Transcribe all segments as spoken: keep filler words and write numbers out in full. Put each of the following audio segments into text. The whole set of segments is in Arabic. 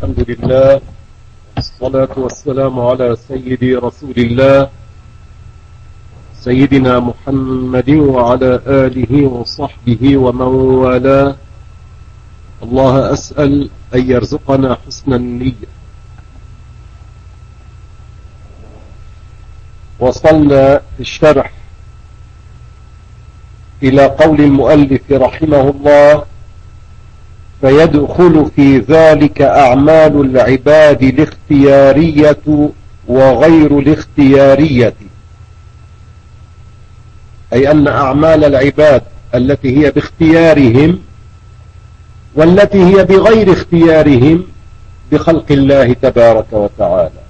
الحمد لله، الصلاة والسلام على سيدي رسول الله سيدنا محمد وعلى آله وصحبه ومن والاه. الله أسأل أن يرزقنا حسن النية. وصلنا في الشرح إلى قول المؤلف رحمه الله: فيدخل في ذلك أعمال العباد الاختيارية وغير الاختيارية، أي أن أعمال العباد التي هي باختيارهم والتي هي بغير اختيارهم بخلق الله تبارك وتعالى.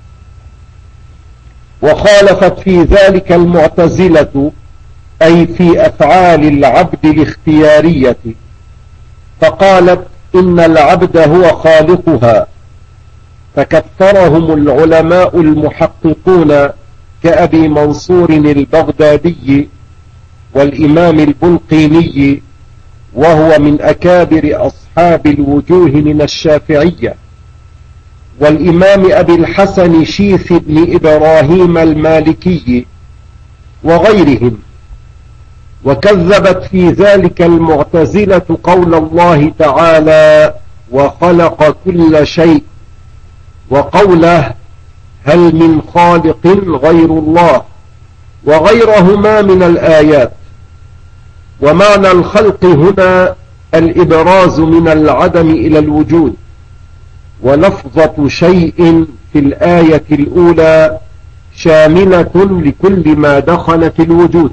وخالفت في ذلك المعتزلة، أي في أفعال العبد الاختيارية، فقالت إن العبد هو خالقها، فكفرهم العلماء المحققون كأبي منصور البغدادي والإمام البلقيني، وهو من أكابر أصحاب الوجوه من الشافعية، والإمام أبي الحسن شيث بن إبراهيم المالكي وغيرهم. وكذبت في ذلك المعتزلة قول الله تعالى: وخلق كل شيء، وقوله: هل من خالق غير الله، وغيرهما من الآيات. ومعنى الخلق هنا الإبراز من العدم إلى الوجود، ولفظة شيء في الآية الأولى شاملة لكل ما دخل في الوجود.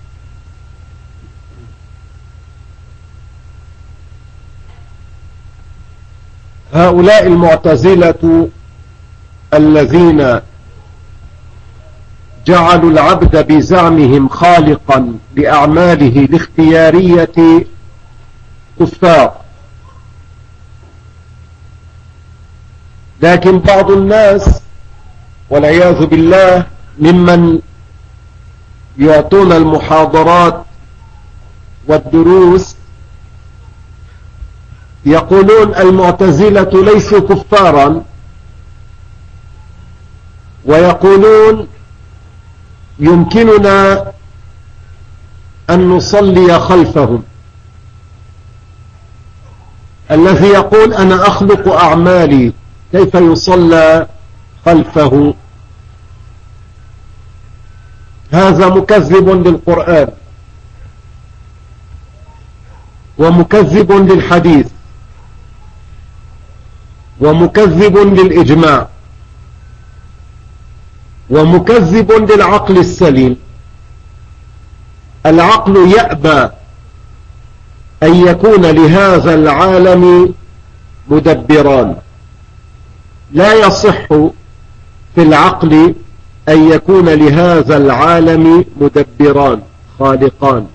هؤلاء المعتزلة الذين جعلوا العبد بزعمهم خالقا لأعماله الاختيارية كفار. لكن بعض الناس والعياذ بالله ممن يعطون المحاضرات والدروس يقولون المعتزلة ليسوا كفارا، ويقولون يمكننا أن نصلي خلفهم. الذي يقول أنا أخلق أعمالي كيف يصلى خلفه؟ هذا مكذب للقرآن ومكذب للحديث ومكذب للإجماع ومكذب للعقل السليم. العقل يأبى أن يكون لهذا العالم مدبران. لا يصح في العقل أن يكون لهذا العالم مدبران خالقان.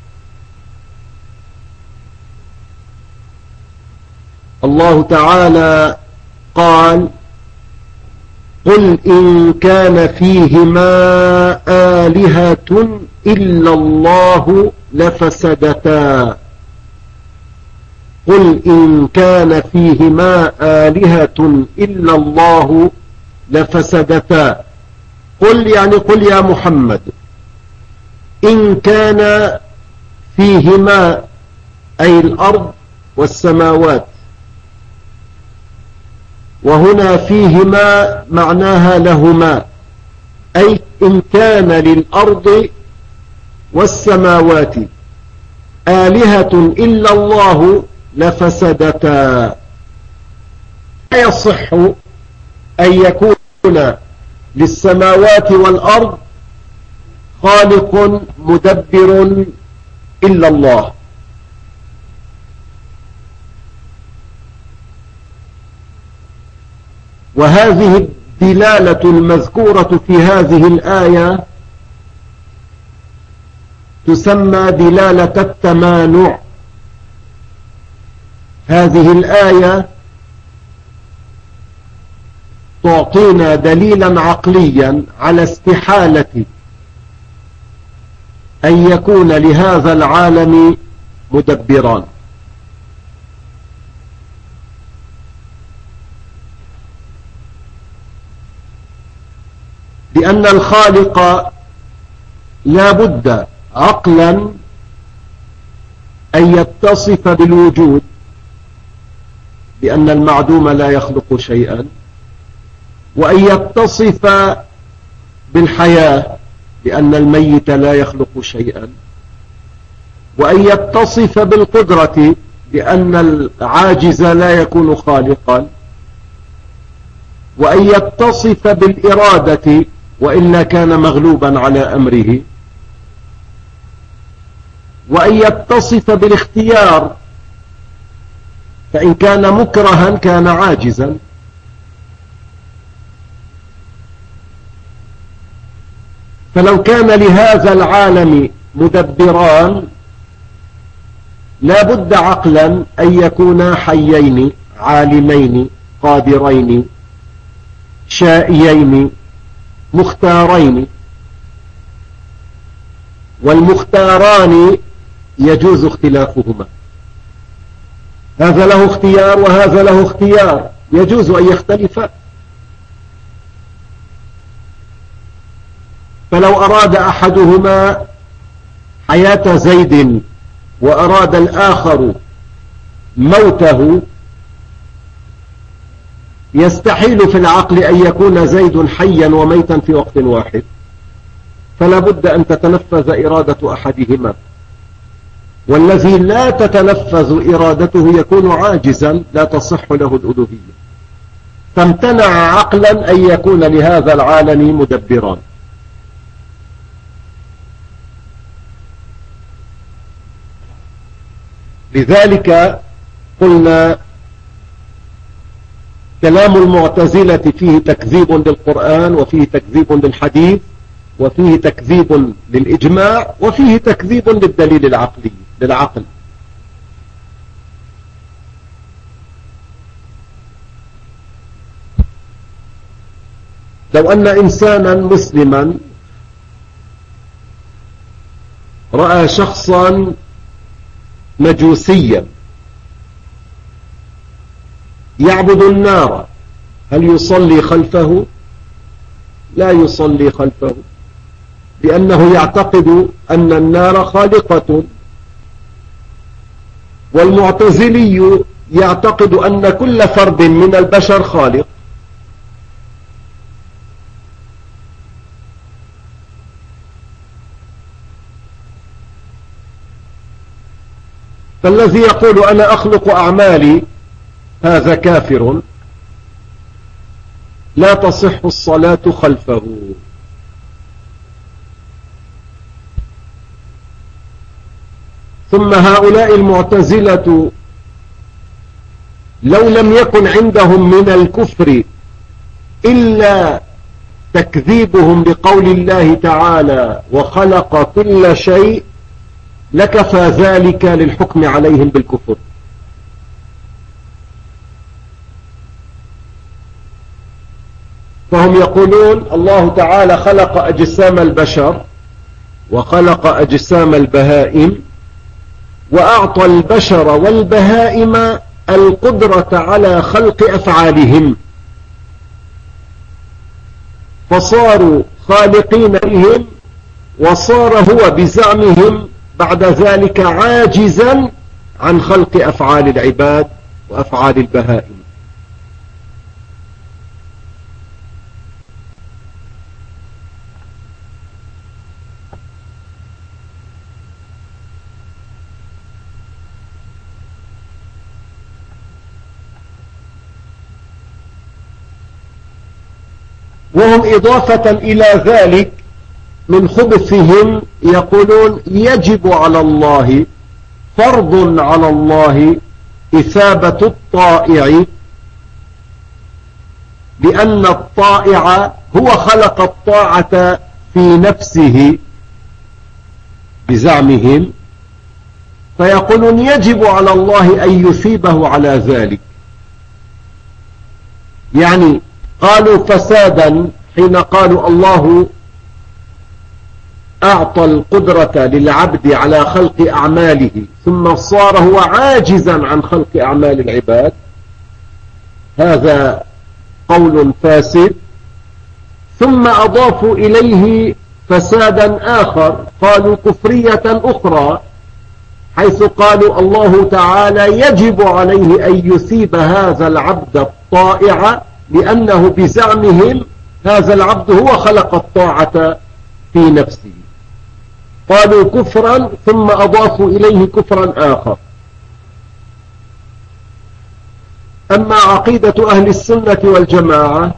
الله تعالى قال: قل إن كان فيهما آلهة إلا الله لفسدتا. قل إن كان فيهما آلهة إلا الله لفسدتا. قل يعني قل يا محمد إن كان فيهما، أي الأرض والسماوات، وهنا فيهما معناها لهما، أي إن كان للأرض والسماوات آلهة إلا الله لفسدتا. لا يصح أن يكون للسماوات والأرض خالق مدبر إلا الله. وهذه الدلالة المذكورة في هذه الآية تسمى دلالة التمانع. هذه الآية تعطينا دليلا عقليا على استحالة أن يكون لهذا العالم مدبران. بأن الخالق لا بد عقلا أن يتصف بالوجود، بأن المعدوم لا يخلق شيئا، وأن يتصف بالحياة، بأن الميت لا يخلق شيئا، وأن يتصف بالقدرة، بأن العاجز لا يكون خالقا، وأن يتصف بالإرادة وإلا كان مغلوبا على أمره، وأن يتصف بالاختيار، فإن كان مكرها كان عاجزا. فلو كان لهذا العالم مدبران لا بد عقلا أن يكونا حيين عالمين قادرين شائيين مختارين، والمختاران يجوز اختلافهما، هذا له اختيار وهذا له اختيار، يجوز أن يختلفا. فلو أراد أحدهما حياة زيد وأراد الآخر موته، يستحيل في العقل أن يكون زيد حيا وميتا في وقت واحد، فلا بد أن تتنفذ إرادة أحدهما، والذي لا تتنفذ إرادته يكون عاجزا لا تصح له الألوهية. فامتنع عقلا أن يكون لهذا العالم مدبران. لذلك قلنا كلام المعتزلة فيه تكذيب للقرآن، وفيه تكذيب للحديث، وفيه تكذيب للإجماع، وفيه تكذيب للدليل العقلي للعقل. لو أن إنسانا مسلما رأى شخصا مجوسيا يعبد النار، هل يصلي خلفه؟ لا يصلي خلفه، لأنه يعتقد أن النار خالقة، والمعتزلي يعتقد أن كل فرد من البشر خالق. فالذي يقول أنا أخلق أعمالي هذا كافر، لا تصح الصلاة خلفه. ثم هؤلاء المعتزلة لو لم يكن عندهم من الكفر إلا تكذيبهم بقول الله تعالى وخلق كل شيء لكفى ذلك للحكم عليهم بالكفر. فهم يقولون الله تعالى خلق أجسام البشر وخلق أجسام البهائم، وأعطى البشر والبهائم القدرة على خلق أفعالهم، فصاروا خالقين لهم، وصار هو بزعمهم بعد ذلك عاجزا عن خلق أفعال العباد وأفعال البهائم. وهم إضافة إلى ذلك من خبثهم يقولون يجب على الله، فرض على الله إثابة الطائع، لأن الطائع هو خلق الطاعة في نفسه بزعمهم، فيقولون يجب على الله أن يثيبه على ذلك. يعني قالوا فسادا حين قالوا الله أعطى القدرة للعبد على خلق أعماله ثم صار هو عاجزا عن خلق أعمال العباد، هذا قول فاسد. ثم أضافوا إليه فسادا آخر، قالوا كفرية أخرى، حيث قالوا الله تعالى يجب عليه أن يثيب هذا العبد الطائع، لأنه بزعمهم هذا العبد هو خلق الطاعة في نفسه. قالوا كفرا ثم أضافوا إليه كفرا آخر. أما عقيدة أهل السنة والجماعة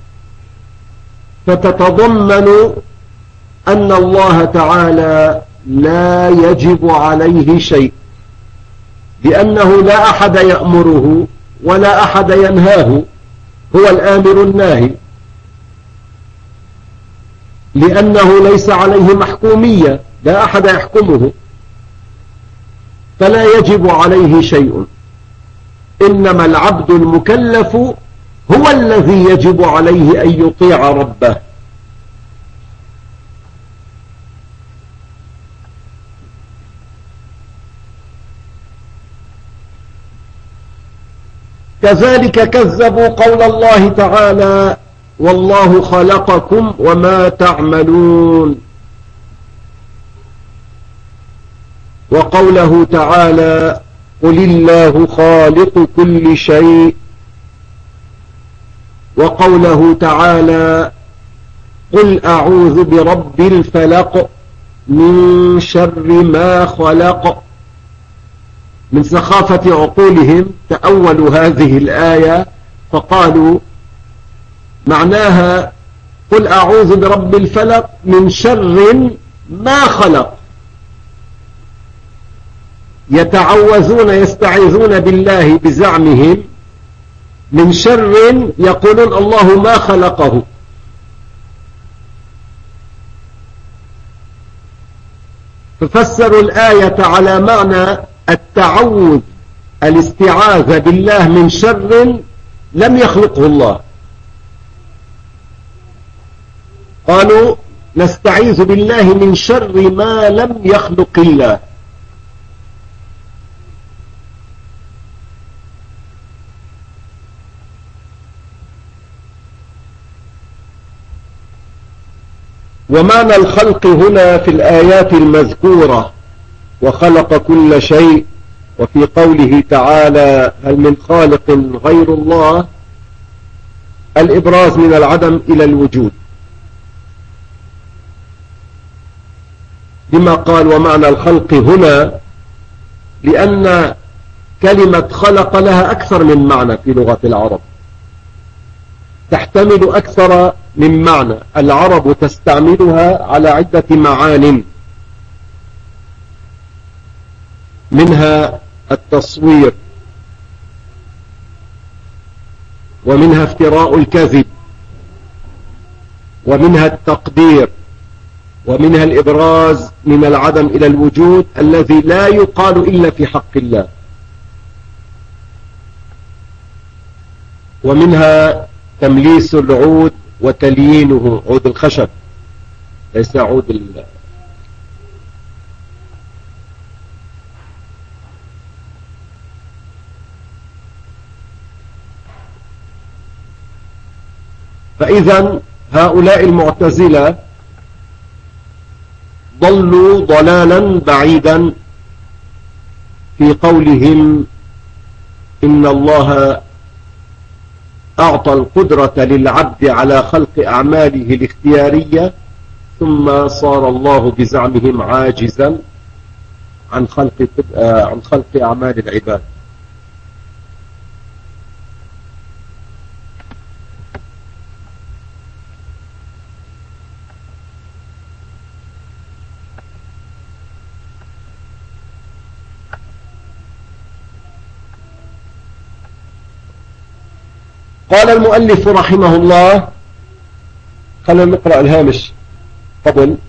فتتضمن أن الله تعالى لا يجب عليه شيء، لأنه لا أحد يأمره ولا أحد ينهاه، هو الآمر الناهي، لأنه ليس عليه محكومية، لا أحد يحكمه، فلا يجب عليه شيء. إنما العبد المكلف هو الذي يجب عليه أن يطيع ربه. كذلك كذبوا قول الله تعالى والله خلقكم وما تعملون، وقوله تعالى قل الله خالق كل شيء، وقوله تعالى قل أعوذ برب الفلق من شر ما خلق. من سخافة عقولهم تأولوا هذه الآية فقالوا معناها قل أعوذ برب الفلق من شر ما خلق، يتعوذون يستعيذون بالله بزعمهم من شر يقولون الله ما خلقه. ففسروا الآية على معنى التعوذ، الاستعاذة بالله من شر لم يخلقه الله. قالوا نستعيذ بالله من شر ما لم يخلق الله. ومعنى الخلق هنا في الآيات المذكورة وخلق كل شيء، وفي قوله تعالى هل من خالق غير الله، الإبراز من العدم إلى الوجود، لما قال ومعنى الخلق هنا، لأن كلمة خلق لها أكثر من معنى في لغة العرب، تحتمل أكثر من معنى، العرب تستعملها على عدة معان، منها التصوير، ومنها افتراء الكذب، ومنها التقدير، ومنها الإبراز من العدم إلى الوجود الذي لا يقال إلا في حق الله، ومنها تمليس العود وتليينه، عود الخشب ليس عود ال... فإذا هؤلاء المعتزلة ضلوا ضلالا بعيدا في قولهم إن الله أعطى القدرة للعبد على خلق أعماله الاختيارية، ثم صار الله بزعمهم عاجزا عن خلق عن خلق أعمال العباد. قال المؤلف رحمه الله، خلينا نقرأ الهامش قبل،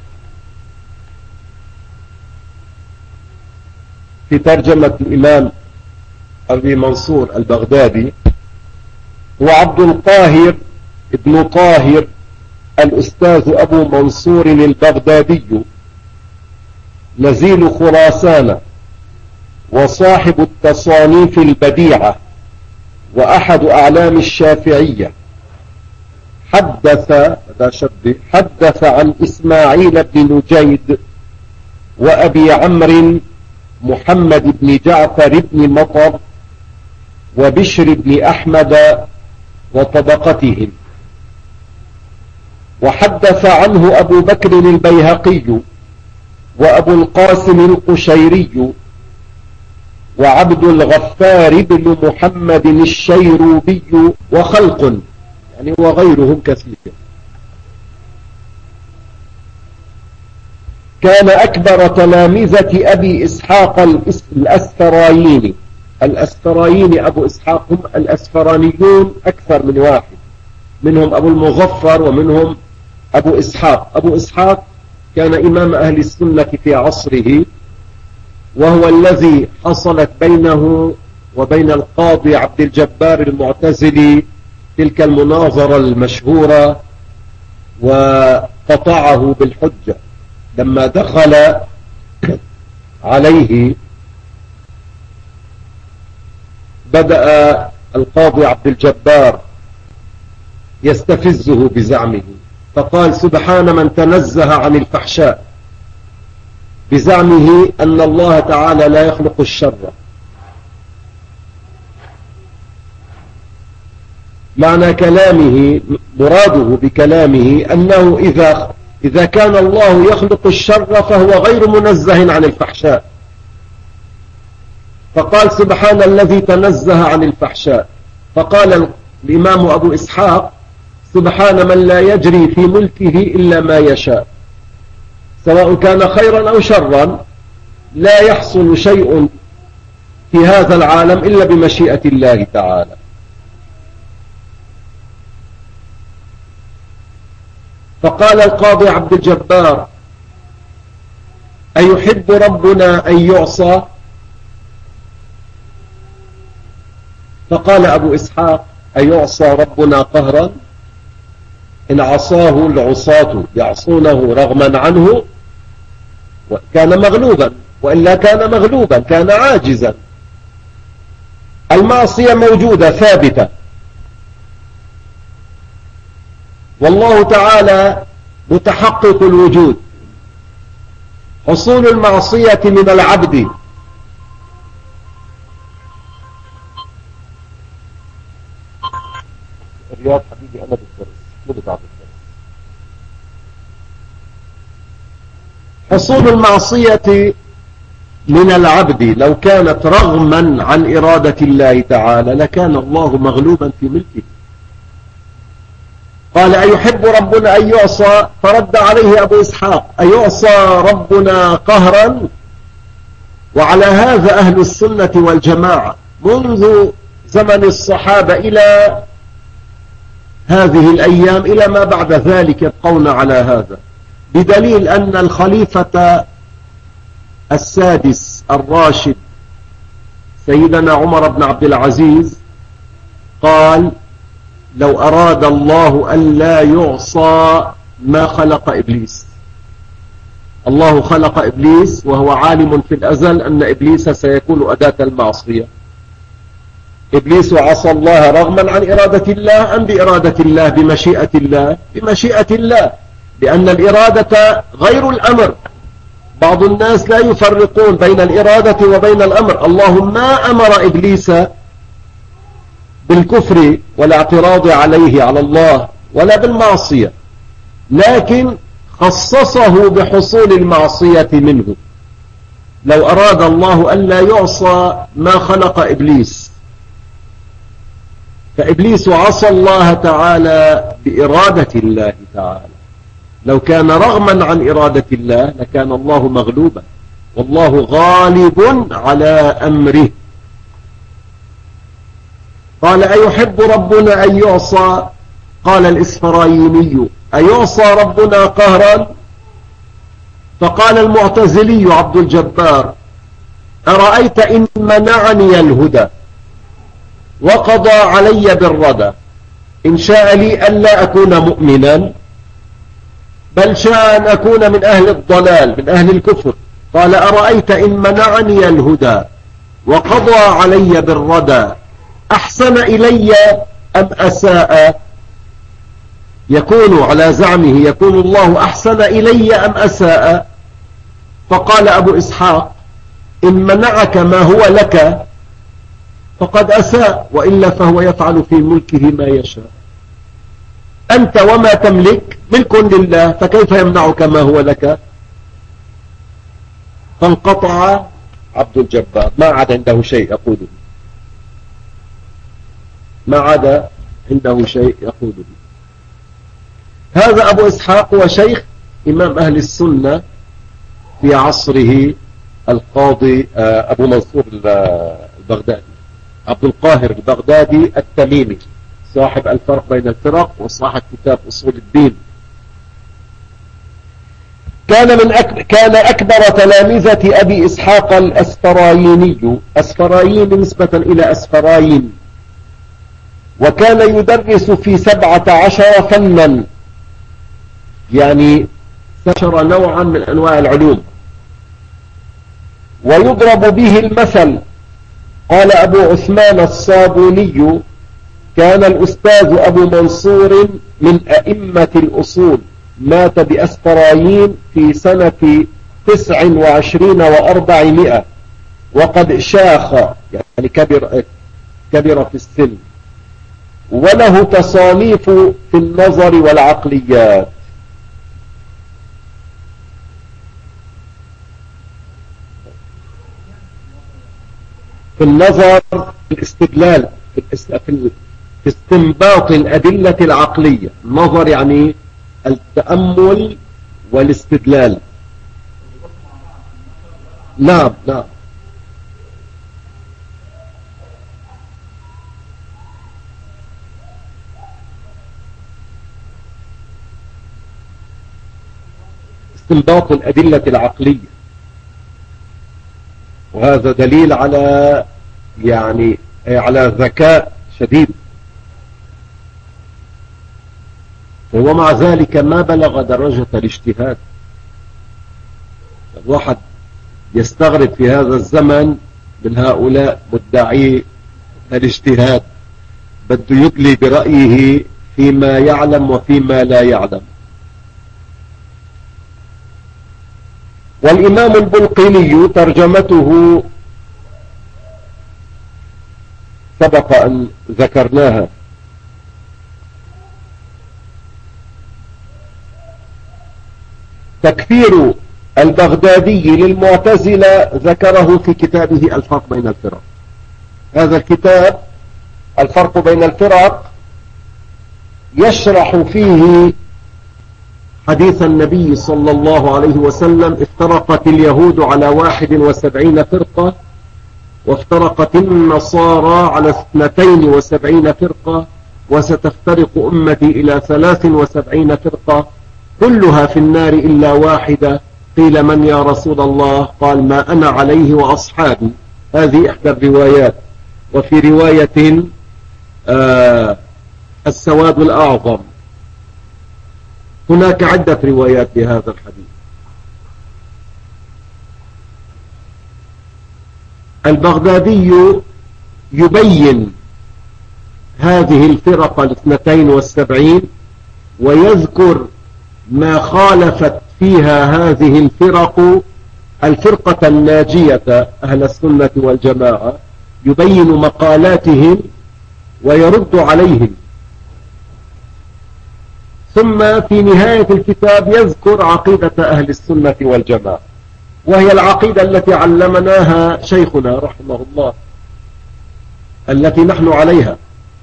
في ترجمة الإمام أبي منصور البغدادي، هو عبد القاهر ابن طاهر الأستاذ أبو منصور البغدادي، نزيل خراسان، وصاحب التصانيف البديعة، وأحد أعلام الشافعية، حدث هذا شد حدث عن إسماعيل بن نجيد وأبي عمرو محمد بن جعفر بن مطر وبشر بن أحمد وطبقتهم. وحدث عنه أبو بكر البيهقي وأبو القاسم القشيري وعبد الغفار بن محمد الشيروبي وخلق يعني وغيرهم كثير. كان أكبر تلامذة أبي إسحاق الأسفرايني. الأسفرايني أبو إسحاق هم الأسفرانيون أكثر من واحد، منهم أبو المظفر ومنهم أبو إسحاق. أبو إسحاق كان إمام أهل السنة في عصره، وهو الذي حصلت بينه وبين القاضي عبد الجبار المعتزلي تلك المناظرة المشهورة، وقطعه بالحجة لما دخل عليه. بدأ القاضي عبد الجبار يستفزه بزعمه، فقال: سبحان من تنزه عن الفحشاء، بزعمه أن الله تعالى لا يخلق الشر. معنى كلامه، مراده بكلامه أنه إذا إذا كان الله يخلق الشر فهو غير منزه عن الفحشاء. فقال: سبحان الذي تنزه عن الفحشاء. فقال الإمام أبو إسحاق: سبحان من لا يجري في ملكه إلا ما يشاء، سواء كان خيرا أو شرا، لا يحصل شيء في هذا العالم إلا بمشيئة الله تعالى. فقال القاضي عبد الجبار: أيحب ربنا أن يعصى؟ فقال أبو إسحاق: أيعصى ربنا قهرا؟ إن عصاه العصاة يعصونه رغما عنه كان مغلوبا، وإلا كان مغلوبا، كان عاجزا. المعصية موجودة ثابتة، والله تعالى متحقق الوجود. حصول المعصية من العبد الرياض حبيبي أنا بالدرس مو بتعب الدرس. حصول المعصية من العبد لو كانت رغما عن إرادة الله تعالى لكان الله مغلوبا في ملكه. قال: أيحب ربنا أن يعصى؟ فرد عليه أبو إسحاق: أيعصى ربنا قهرا؟ وعلى هذا أهل السنة والجماعة منذ زمن الصحابة إلى هذه الأيام إلى ما بعد ذلك يبقون على هذا، بدليل أن الخليفة السادس الراشد سيدنا عمر بن عبد العزيز قال: لو أراد الله أن لا يعصى ما خلق إبليس. الله خلق إبليس وهو عالم في الأزل أن إبليس سيكون أداة المعصية. إبليس عصى الله رغما عن إرادة الله أم بإرادة الله؟ بمشيئة الله، بمشيئة الله، لأن الإرادة غير الأمر. بعض الناس لا يفرقون بين الإرادة وبين الأمر. الله ما أمر إبليس بالكفر والاعتراض عليه على الله ولا بالمعصية، لكن خصصه بحصول المعصية منه. لو أراد الله أن لا يعصى ما خلق إبليس، فإبليس عصى الله تعالى بإرادة الله تعالى. لو كان رغما عن إرادة الله لكان الله مغلوبا، والله غالب على أمره. قال: أيحب ربنا أن يعصى؟ قال الإسفرايني: أيعصى ربنا قهرا؟ فقال المعتزلي عبد الجبار: أرأيت إن منعني الهدى وقضى علي بالردى، إن شاء لي ألا أكون مؤمنا بل شاء أن أكون من أهل الضلال من أهل الكفر. قال: أرأيت إن منعني الهدى وقضى علي بالردى أحسن إلي أم أساء؟ يكون على زعمه يكون الله أحسن إلي أم أساء؟ فقال أبو إسحاق إن منعك ما هو لك فقد أساء، وإلا فهو يفعل في ملكه ما يشاء. أنت وما تملك ملك لله، فكيف يمنعك ما هو لك؟ فانقطع عبد الجبار، ما عاد عنده شيء يقوله، ما عاد عنده شيء يقوله. هذا أبو إسحاق هو شيخ إمام أهل السنة في عصره القاضي أبو منصور البغدادي، عبد القاهر البغدادي التميمي، صاحب الفرق بين الفرق وصاحب كتاب أصول الدين. كان من أك... كان أكبر تلامذة أبي إسحاق الأسفرايني، أسفراين نسبة إلى أسفراين، وكان يدرس في سبعة عشر فنا، يعني عشر نوعا من أنواع العلوم، ويضرب به المثل. قال أبو عثمان الصابوني كان الأستاذ أبو منصور من أئمة الأصول، مات بأسفراين في سنة تسع وعشرين وأربعمائة، وقد شاخ يعني كبر, كبر في السن، وله تصانيف في النظر والعقليات. في النظر، في الاستدلال، في استنباط الأدلة العقلية. النظر يعني التأمل والاستدلال. نعم نعم. استنباط الأدلة العقلية، وهذا دليل على يعني على ذكاء شديد، وهو مع ذلك ما بلغ درجة الاجتهاد. الواحد يستغرب في هذا الزمن من هؤلاء مدعي الاجتهاد، بده يدلي برأيه فيما يعلم وفيما لا يعلم. والإمام البلقيني ترجمته سبق أن ذكرناها. تكفير البغدادي للمعتزلة ذكره في كتابه الفرق بين الفرق. هذا الكتاب الفرق بين الفرق يشرح فيه حديث النبي صلى الله عليه وسلم: افترقت اليهود على واحد وسبعين فرقة، وافترقت النصارى على اثنتين وسبعين فرقة، وستفترق أمتي إلى ثلاث وسبعين فرقة، كلها في النار إلا واحدة. قيل: من يا رسول الله؟ قال: ما أنا عليه وأصحابي. هذه إحدى الروايات. وفي رواية آه السواد الأعظم. هناك عدة روايات بهذا الحديث. البغدادي يبين هذه الفرق الاثنتين والسبعين، ويذكر ما خالفت فيها هذه الفرق الفرقة الناجية أهل السنة والجماعة، يبين مقالاتهم ويرد عليهم. ثم في نهاية الكتاب يذكر عقيدة أهل السنة والجماعة، وهي العقيدة التي علمناها شيخنا رحمه الله، التي نحن عليها.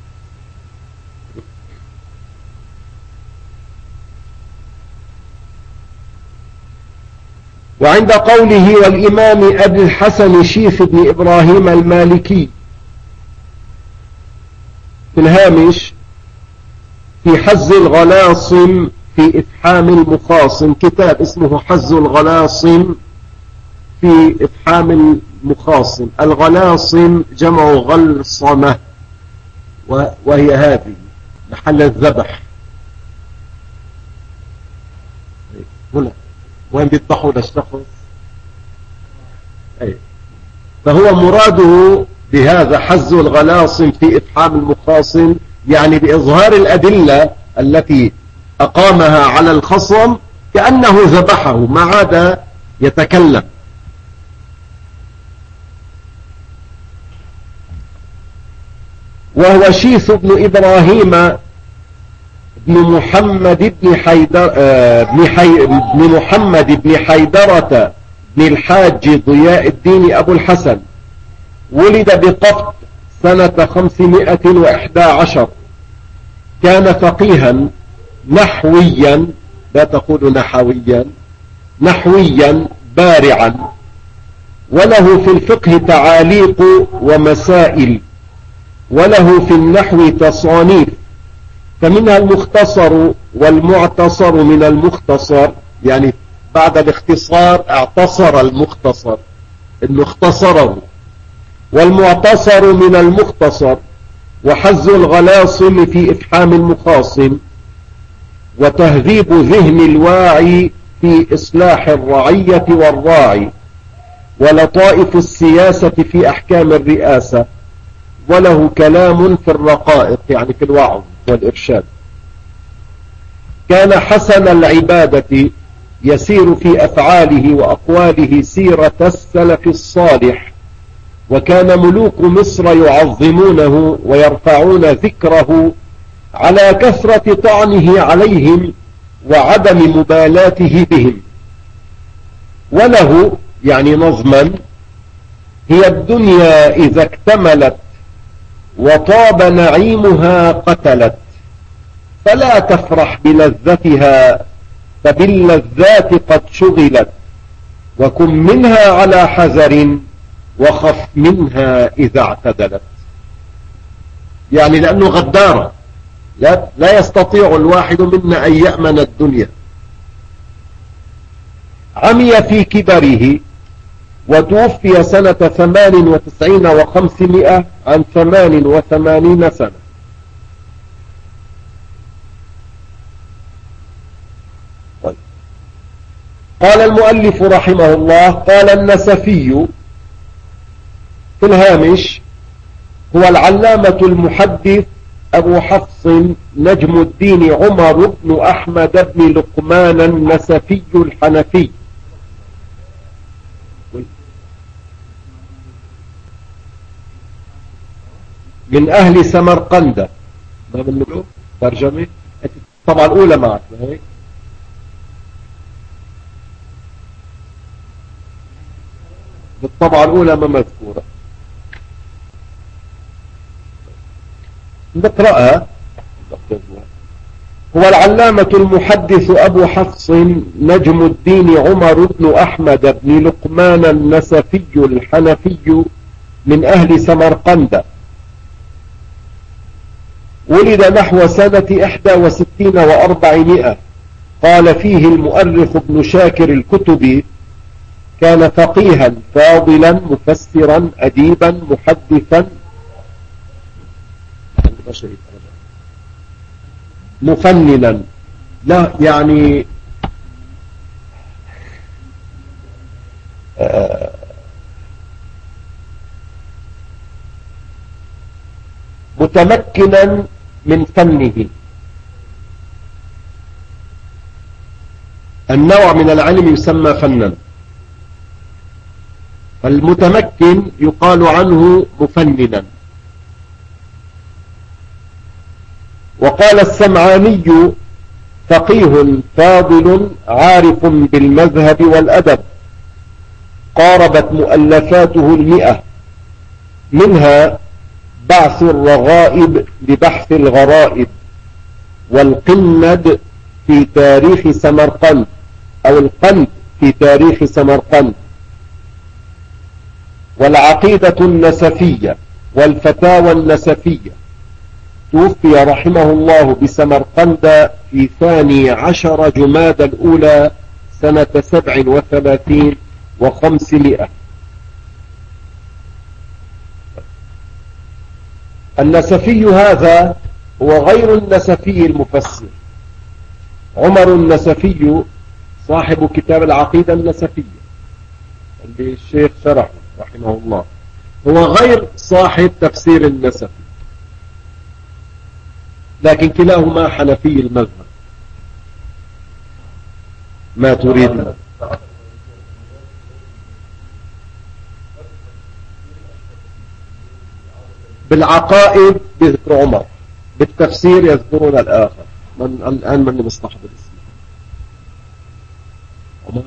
وعند قوله: والإمام أبي الحسن شيخ بن إبراهيم المالكي، في الهامش: في حز الغلاصم في إفحام المخاصم. كتاب اسمه حز الغلاصم في إفحام المخاصم. الغلاصم جمع غلصمة، وهي هذه محل الذبح. هنا وين بيذبحوا للشخص. أي. فهو مراده بهذا حز الغلاصم في إفحام المخاصم، يعني بإظهار الأدلة التي أقامها على الخصم كأنه ذبحه ما عاد يتكلم. وهو شيث بن إبراهيم بن محمد بن حيدر بن, حي بن محمد بن حيدرة بن الحاج ضياء الدين أبو الحسن، ولد بقفط سنة خمسمائة وإحدى عشر. كان فقيها نحويا، لا تقول نحويا، نحويا بارعا، وله في الفقه تعاليق ومسائل، وله في النحو تصانيف، فمنها المختصر والمعتصر من المختصر، يعني بعد الاختصار اعتصر المختصر انه اختصره، والمعتصر من المختصر، وحز الغلاصم في إفحام المخاصم، وتهذيب ذهن الواعي في إصلاح الرعية والراعي، ولطائف السياسة في أحكام الرئاسة، وله كلام في الرقائق يعني في الوعظ والإرشاد. كان حسن العبادة يسير في أفعاله وأقواله سيرة السلف الصالح، وكان ملوك مصر يعظمونه ويرفعون ذكره على كثرة طعنه عليهم وعدم مبالاته بهم. وله يعني نظما: هي الدنيا إذا اكتملت وطاب نعيمها قتلت، فلا تفرح بلذتها فباللذات قد شغلت، وكن منها على حذر وخف منها إذا اعتدلت. يعني لأنه غدارة، لا, لا يستطيع الواحد منا أن يأمن الدنيا. عمي في كبره، وتوفي سنة ثمان وتسعين وخمسمائة عن ثمان وثمانين سنة. طيب. قال المؤلف رحمه الله: قال النسفي في الهامش: هو العلامة المحدث أبو حفص نجم الدين عمر بن أحمد بن لقمان النسفي الحنفي، من أهل سمرقند. ما بنقول ترجمة طبعا الأولى معك هيك. بالطبعة الأولى ما مذكورة، نقرأها. هو العلامة المحدث أبو حفص نجم الدين عمر بن أحمد بن لقمان النسفي الحنفي من أهل سمرقند، ولد نحو سنة إحدى وستين وأربعمائة. قال فيه المؤرخ ابن شاكر الكتبي: كان فقيها فاضلا مفسرا أديبا محدثا مفننا. لا يعني آه متمكنا من فنه. النوع من العلم يسمى فنا، المتمكن يقال عنه مفننا. وقال السمعاني: فقيه فاضل عارف بالمذهب والأدب، قاربت مؤلفاته المئة، منها بعث الرغائب لبحث الغرائب، والقند في تاريخ سمرقند أو القند في تاريخ سمرقند، والعقيدة النسفية، والفتاوى النسفية. توفي رحمه الله بسمرقند في ثاني عشر جماد الأولى سنة سبع وثلاثين وخمسمائة. النسفي هذا هو غير النسفي المفسر. عمر النسفي صاحب كتاب العقيدة النسفية اللي الشيخ شرحه رحمه الله، هو غير صاحب تفسير النسفي، لكن كلاهما حنفي المذهب. ما تريد. بالعقائد بذكر عمر، بالتفسير يذكرون الآخر. من الآن من مستحضر الاسم عمر.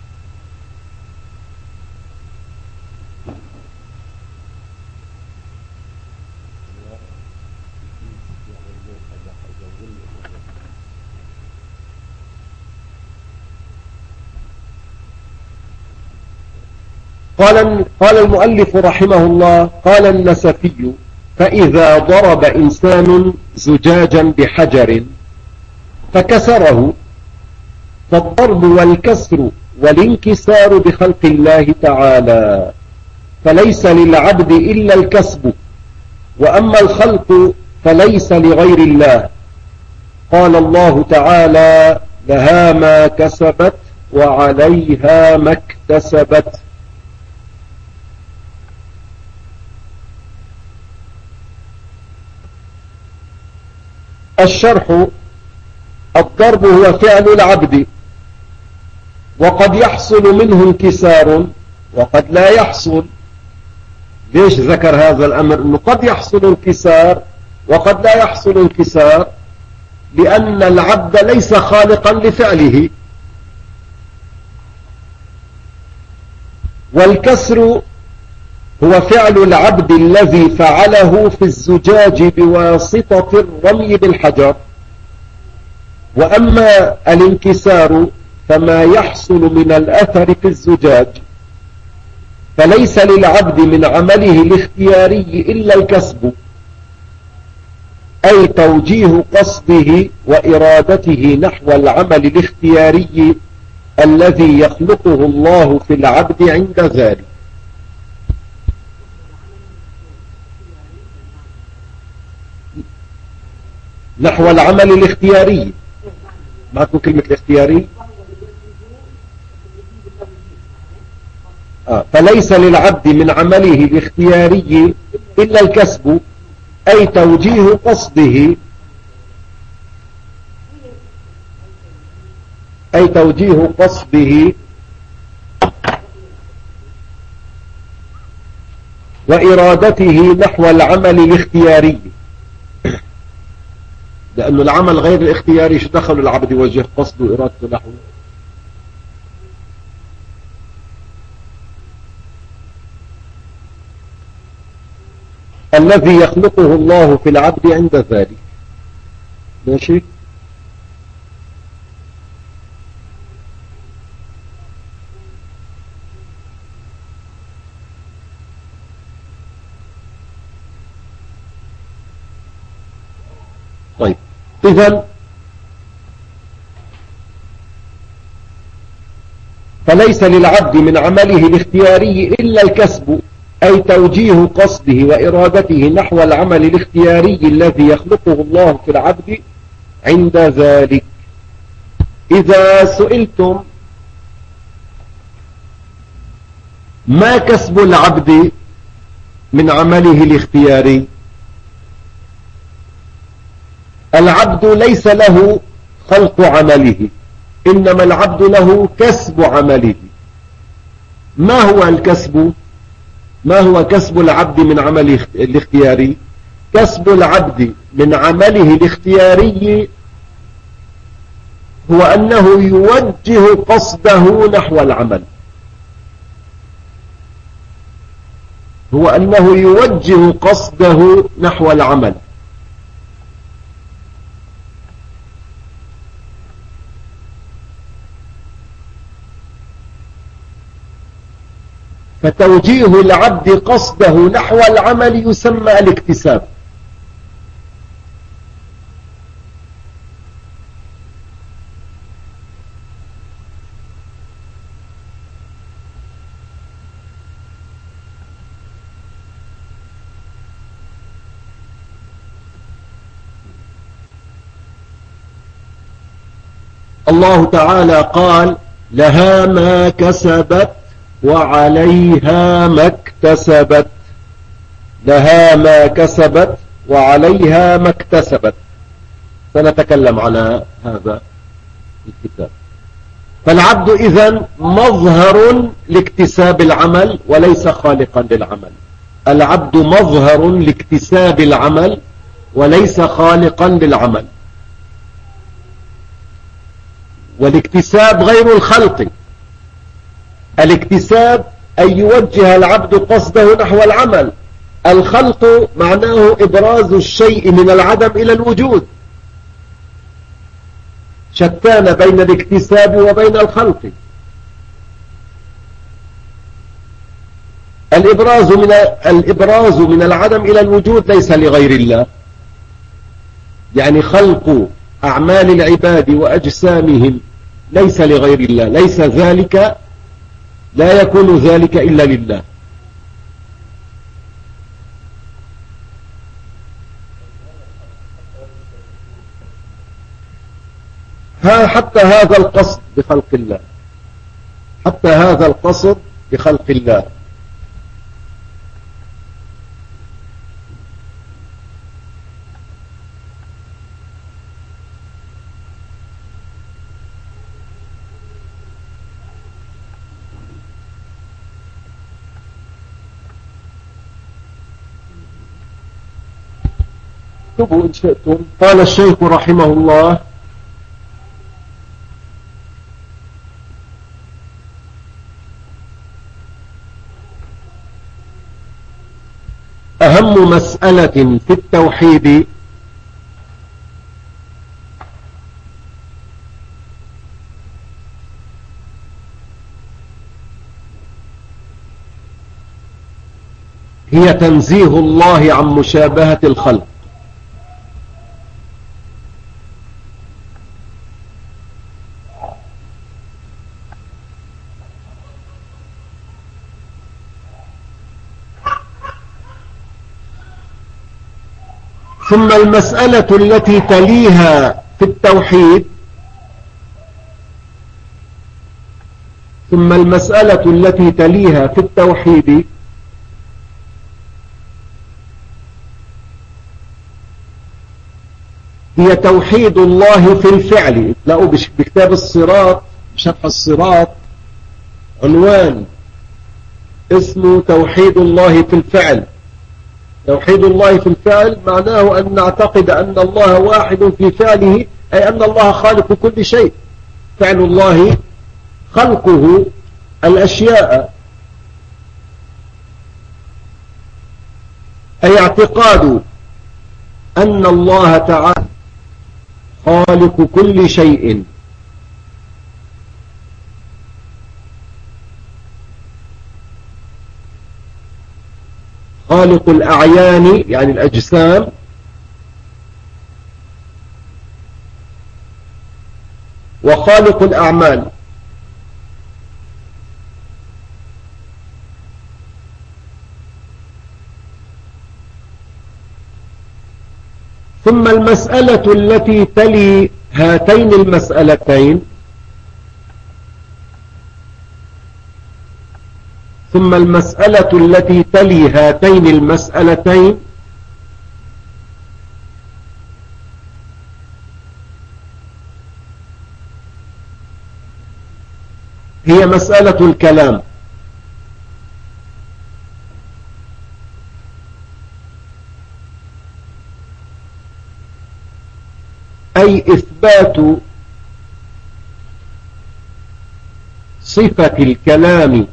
قال قال المؤلف رحمه الله: قال النسفي: فإذا ضرب إنسان زجاجا بحجر فكسره، فالضرب والكسر والانكسار بخلق الله تعالى، فليس للعبد إلا الكسب، وأما الخلق فليس لغير الله. قال الله تعالى: لها ما كسبت وعليها ما اكتسبت. الشرح: الضرب هو فعل العبد، وقد يحصل منه انكسار وقد لا يحصل. ليش ذكر هذا الأمر أنه قد يحصل انكسار وقد لا يحصل انكسار؟ لأن العبد ليس خالقا لفعله. والكسر هو فعل العبد الذي فعله في الزجاج بواسطة الرمي بالحجر. وأما الانكسار فما يحصل من الأثر في الزجاج، فليس للعبد من عمله الاختياري إلا الكسب، أي توجيه قصده وإرادته نحو العمل الاختياري الذي يخلقه الله في العبد عند ذلك. نحو العمل الاختياري. معكم كلمة الاختياري؟ آه. فليس للعبد من عمله الاختياري إلا الكسب، أي توجيه قصده أي توجيه قصده وإرادته نحو العمل الاختياري. لأن العمل غير الاختياري شو دخل العبد يوجه قصده وإرادته نحوه؟ الذي يخلقه الله في العبد عند ذلك. ماشي؟ طيب، إذن فليس للعبد من عمله الاختياري إلا الكسب، أي توجيه قصده وإرادته نحو العمل الاختياري الذي يخلقه الله في العبد عند ذلك. إذا سئلتم ما كسب العبد من عمله الاختياري، العبد ليس له خلق عمله، إنما العبد له كسب عمله. ما هو الكسب؟ ما هو كسب العبد من عمله الاختياري؟ كسب العبد من عمله الاختياري هو أنه يوجه قصده نحو العمل، هو أنه يوجه قصده نحو العمل. فتوجيه العبد قصده نحو العمل يسمى الاكتساب. الله تعالى قال: لها ما كسبت وعليها ما اكتسبت. لها ما كسبت وعليها ما اكتسبت. سنتكلم على هذا الكتاب. فالعبد إذن مظهر لاكتساب العمل وليس خالقا للعمل. العبد مظهر لاكتساب العمل وليس خالقا للعمل. والاكتساب غير الخلق. الاكتساب أن يوجه العبد قصده نحو العمل. الخلق معناه إبراز الشيء من العدم إلى الوجود. شتان بين الاكتساب وبين الخلق. الإبراز من الإبراز من العدم إلى الوجود ليس لغير الله، يعني خلق أعمال العباد وأجسامهم ليس لغير الله، ليس ذلك، لا يكون ذلك إلا لله. ها حتى هذا القصد بخلق الله، حتى هذا القصد بخلق الله. اكتبوا إن شئتم. قال الشيخ رحمه الله: أهم مسألة في التوحيد هي تنزيه الله عن مشابهة الخلق. ثم المسألة التي تليها في التوحيد ثم المسألة التي تليها في التوحيد هي توحيد الله في الفعل. تلاقوا بكتاب الصراط، شرح الصراط، عنوان اسمه توحيد الله في الفعل. توحيد الله في الفعل معناه أن نعتقد أن الله واحد في فعله، أي أن الله خالق كل شيء. فعل الله خلقه الأشياء، أي اعتقاد أن الله تعالى خالق كل شيء. خالق الأعيان يعني الأجسام، وخالق الأعمال. ثم المسألة التي تلي هاتين المسألتين ثم المسألة التي تلي هاتين المسألتين هي مسألة الكلام. أي إثبات صفة الكلام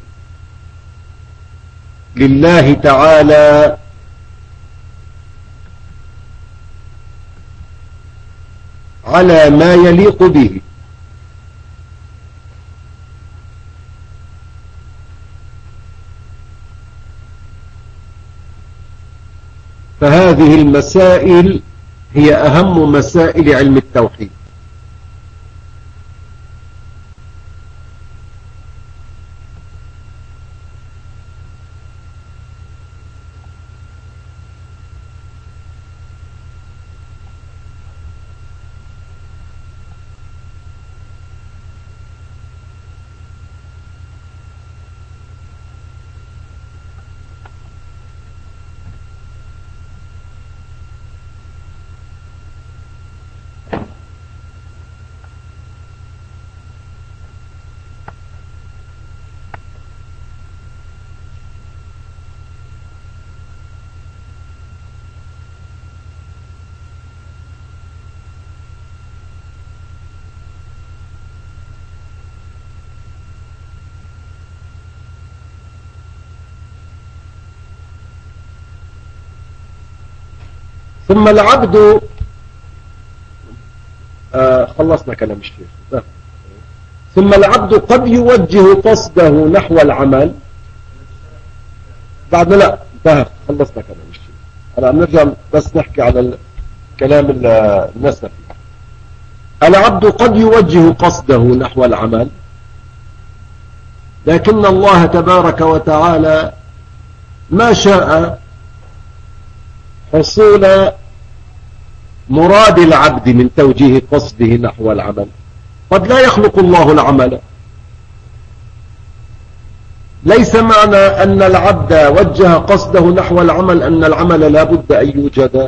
لله تعالى على ما يليق به. فهذه المسائل هي أهم مسائل علم التوحيد. ثم العبد آه خلصنا كلام الشيخ. ثم العبد قد يوجه قصده نحو العمل بعد لا انتهى خلصنا كلام الشيخ. أنا نرجع بس نحكي على الكلام الناس فيه. العبد قد يوجه قصده نحو العمل لكن الله تبارك وتعالى ما شاء حصول مراد العبد من توجيه قصده نحو العمل. قد لا يخلق الله العمل. ليس معنى أن العبد وجه قصده نحو العمل أن العمل لا بد أن يوجد.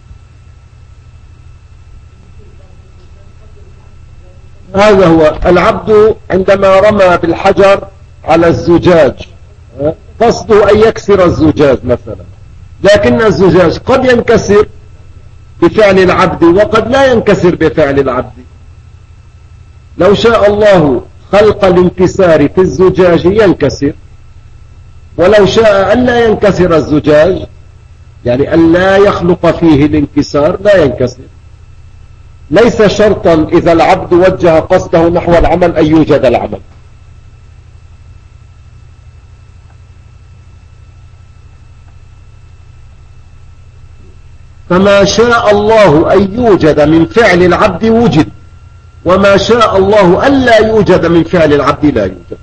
هذا هو العبد عندما رمى بالحجر على الزجاج قصده أن يكسر الزجاج مثلا، لكن الزجاج قد ينكسر بفعل العبد وقد لا ينكسر بفعل العبد. لو شاء الله خلق الانكسار في الزجاج ينكسر، ولو شاء أن لا ينكسر الزجاج يعني أن لا يخلق فيه الانكسار لا ينكسر. ليس شرطا إذا العبد وجه قصده نحو العمل أن يوجد العمل. فما شاء الله أن يوجد من فعل العبد وجد، وما شاء الله أن لا يوجد من فعل العبد لا يوجد.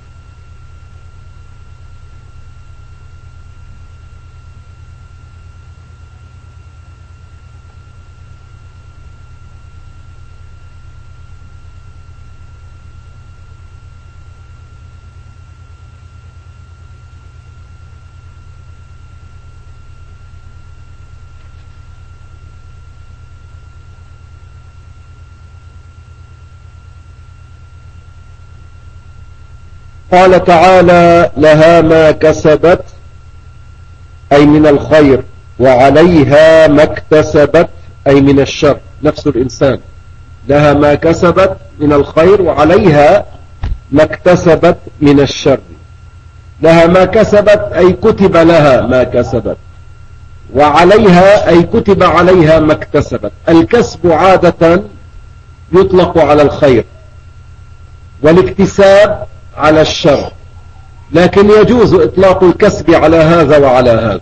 قال تعالى لها ما كسبت أي من الخير وعليها ما اكتسبت أي من الشر. نفس الإنسان لها ما كسبت من الخير وعليها ما اكتسبت من الشر. لها ما كسبت أي كتب لها ما كسبت، وعليها أي كتب عليها ما اكتسبت. الكسب عادة يطلق على الخير والاكتساب على الشر، لكن يجوز إطلاق الكسب على هذا وعلى هذا.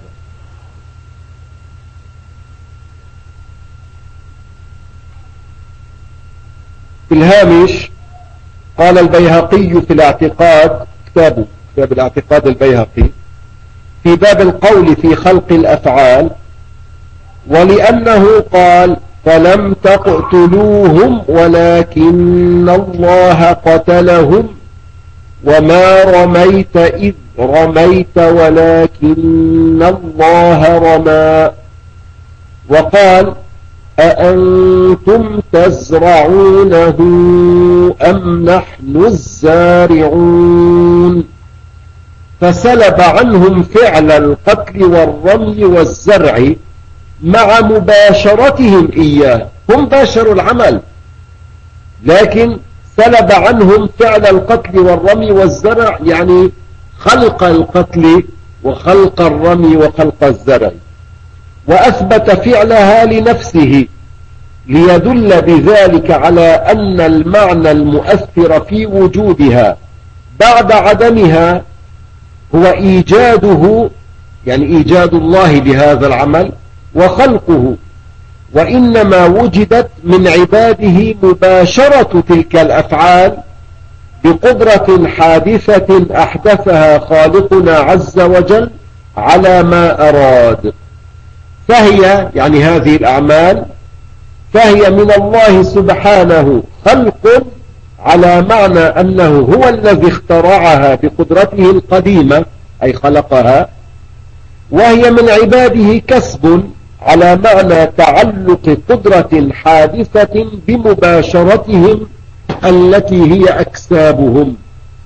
في الهامش قال البيهقي في الاعتقاد، كتابه كتاب الاعتقاد البيهقي، في باب القول في خلق الأفعال: ولأنه قال فلم تقتلوهم ولكن الله قتلهم وما رميت إذ رميت ولكن الله رمى. وقال أأنتم تزرعونه أم نحن الزارعون، فسلب عنهم فعل القتل والرمي والزرع مع مباشرتهم إياه. هم باشروا العمل لكن سلب عنهم فعل القتل والرمي والزرع، يعني خلق القتل وخلق الرمي وخلق الزرع، وأثبت فعلها لنفسه ليدل بذلك على أن المعنى المؤثر في وجودها بعد عدمها هو إيجاده، يعني إيجاد الله بهذا العمل وخلقه، وإنما وجدت من عباده مباشرة تلك الأفعال بقدرة حادثة أحدثها خالقنا عز وجل على ما أراد. فهي يعني هذه الأعمال فهي من الله سبحانه خلق على معنى أنه هو الذي اخترعها بقدرته القديمة أي خلقها، وهي من عباده كسب على معنى تعلق قدرة حادثة بمباشرتهم التي هي أكسابهم.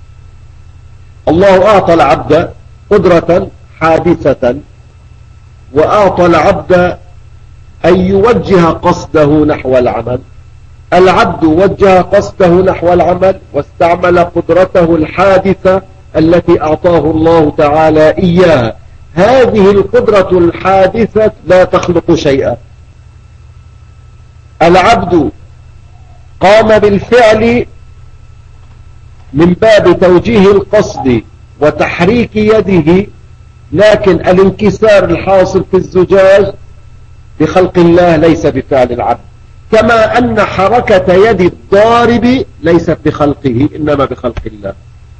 الله أعطى العبد قدرة حادثة وأعطى العبد أن يوجه قصده نحو العمل. العبد وجه قصده نحو العمل واستعمل قدرته الحادثة التي أعطاه الله تعالى إياها. هذه القدرة الحادثة لا تخلق شيئا، العبد قام بالفعل من باب توجيه القصد وتحريك يده، لكن الانكسار الحاصل في الزجاج بخلق الله ليس بفعل العبد، كما أن حركة يد الضارب ليست بخلقه إنما بخلق الله.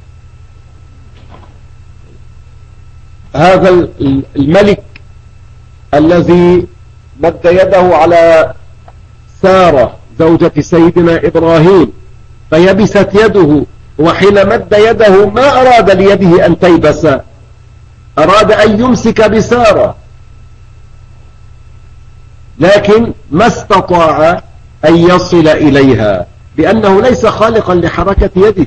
هذا الملك الذي مد يده على سارة زوجة سيدنا إبراهيم فيبست يده، وحين مد يده ما أراد ليده أن تيبس، أراد أن يمسك بسارة، لكن ما استطاع أن يصل إليها لأنه ليس خالقا لحركة يده.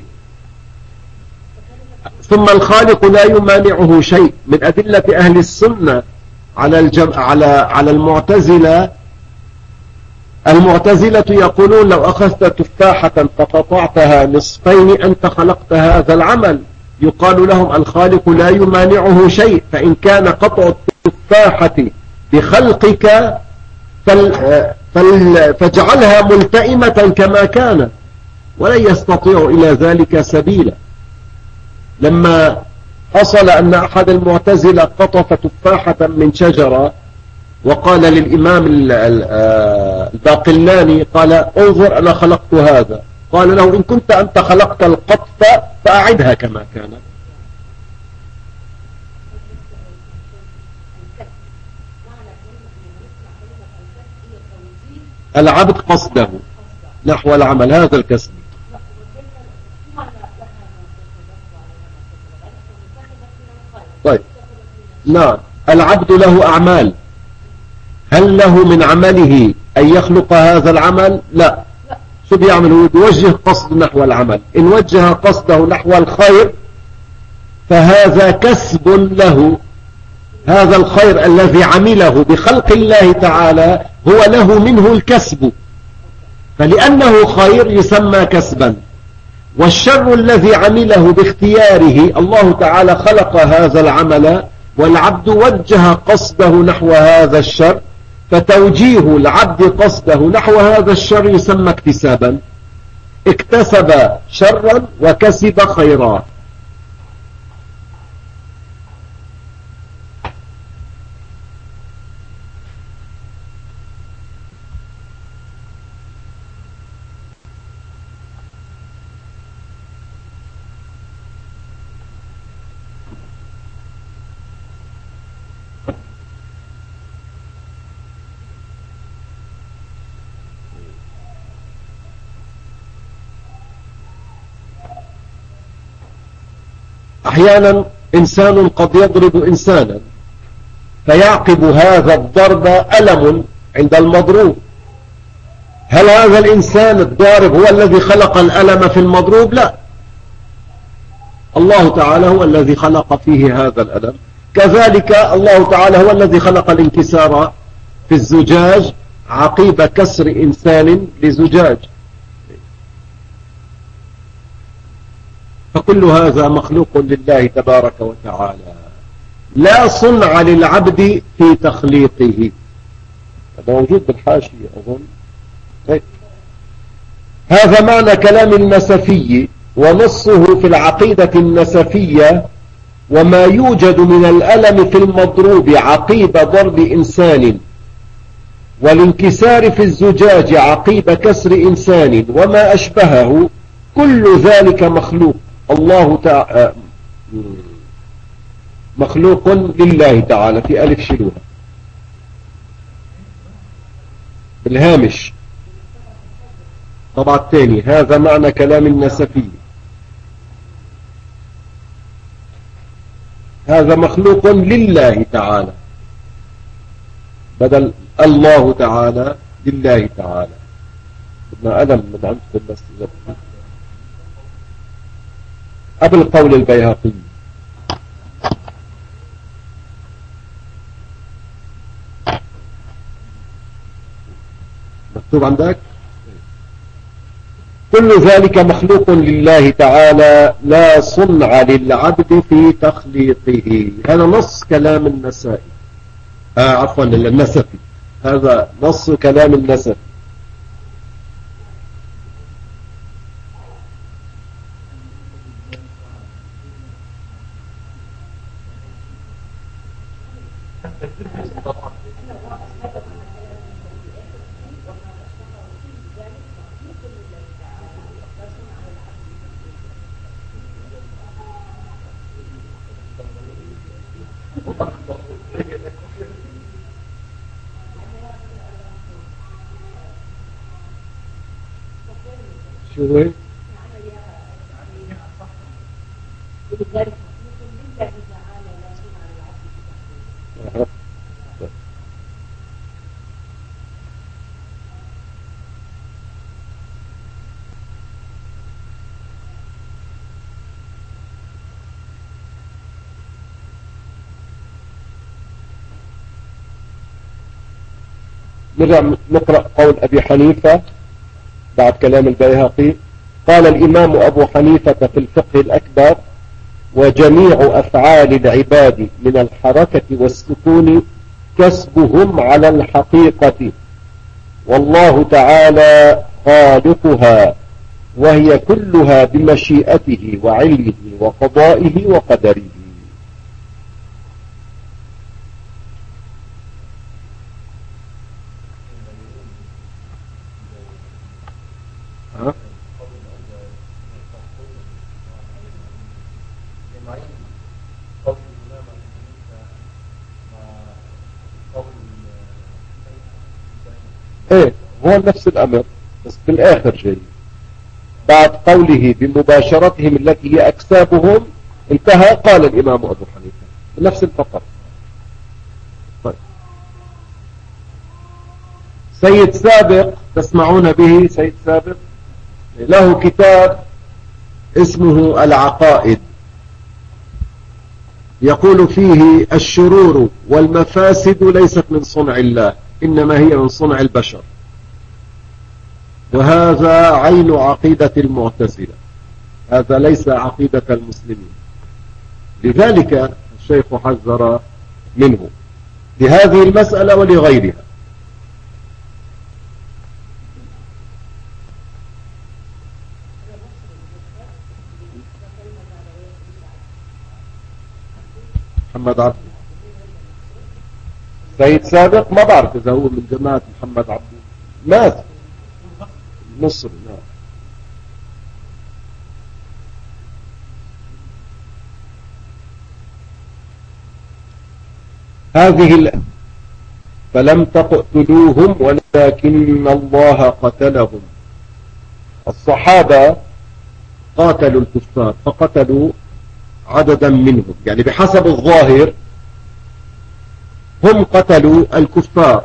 ثم الخالق لا يمانعه شيء. من أدلة أهل السنة على الجم... على على المعتزلة، المعتزلة يقولون لو أخذت تفاحة فقطعتها نصفين أنت خلقت هذا العمل، يقال لهم الخالق لا يمانعه شيء، فإن كان قطع التفاحة بخلقك فل... فل... فاجعلها ملتئمة كما كان، ولن يستطيع إلى ذلك سبيلا. لما حصل أن أحد المعتزلة قطف تفاحة من شجرة وقال للإمام الباقلاني قال انظر أنا خلقت هذا، قال له إن كنت أنت خلقت القطف فأعدها كما كانت. العبد قصده نحو العمل، هذا الكسب. طيب نعم، العبد له أعمال، هل له من عمله أن يخلق هذا العمل؟ لا. شو بيعمل؟ يوجه قصد نحو العمل. إن وجه قصده نحو الخير فهذا كسب له، هذا الخير الذي عمله بخلق الله تعالى هو له منه الكسب، فلأنه خير يسمى كسبا. والشر الذي عمله باختياره، الله تعالى خلق هذا العمل والعبد وجه قصده نحو هذا الشر، فتوجيه العبد قصده نحو هذا الشر يسمى اكتسابا، اكتسب شرا وكسب خيرا. أحيانا إنسان قد يضرب إنسانا فيعقب هذا الضرب ألم عند المضروب، هل هذا الإنسان الضارب هو الذي خلق الألم في المضروب؟ لا، الله تعالى هو الذي خلق فيه هذا الألم. كذلك الله تعالى هو الذي خلق الانكسار في الزجاج عقيب كسر إنسان لزجاج. فكل هذا مخلوق لله تبارك وتعالى، لا صنع للعبد في تخليقه. هذا موجود بالحاشية أظن. طيب. هذا معنى كلام النسفي، ونصه في العقيدة النسفية: وما يوجد من الألم في المضروب عقيب ضرب إنسان، والانكسار في الزجاج عقيب كسر إنسان، وما أشبهه، كل ذلك مخلوق الله تعالى، مخلوق لله تعالى. في ألف شلوها بالهامش طبعا الثاني. هذا معنى كلام النسفي، هذا مخلوق لله تعالى بدل الله تعالى لله تعالى. ما ألم من عندكم بس قبل قول البيهقي. مكتوب عندك: كل ذلك مخلوق لله تعالى، لا صنع للعبد في تخليقه. هذا نص كلام النسائي، آه عفوا النسفي، هذا نص كلام النسفي. شو هو؟ نرجع نقرأ قول أبي حنيفة بعد كلام البيهقي. قال الإمام أبو حنيفة في الفقه الأكبر: وجميع أفعال العباد من الحركة والسكون كسبهم على الحقيقة، والله تعالى خالقها، وهي كلها بمشيئته وعلمه وقضائه وقدره. ها؟ ايه هو نفس الامر، بس في الاخر جاي بعد قوله بمباشرتهم التي هي اكسابهم انتهى. قال الامام ابو حنيفة نفس الفقر. طيب. سيد سابق تسمعون به، سيد سابق له كتاب اسمه العقائد، يقول فيه: الشرور والمفاسد ليست من صنع الله، إنما هي من صنع البشر. وهذا عين عقيدة المعتزلة، هذا ليس عقيدة المسلمين. لذلك الشيخ حذر منه لهذه المسألة ولغيرها. محمد عبد سيد سابق ما بعرف إذا هو من جماعة محمد عبد مات مصر. نعم. هذه ال... فلم تقتلوهم ولكن الله قتلهم. الصحابة قاتلوا الكفار فقتلوا عددا منهم، يعني بحسب الظاهر هم قتلوا الكفار،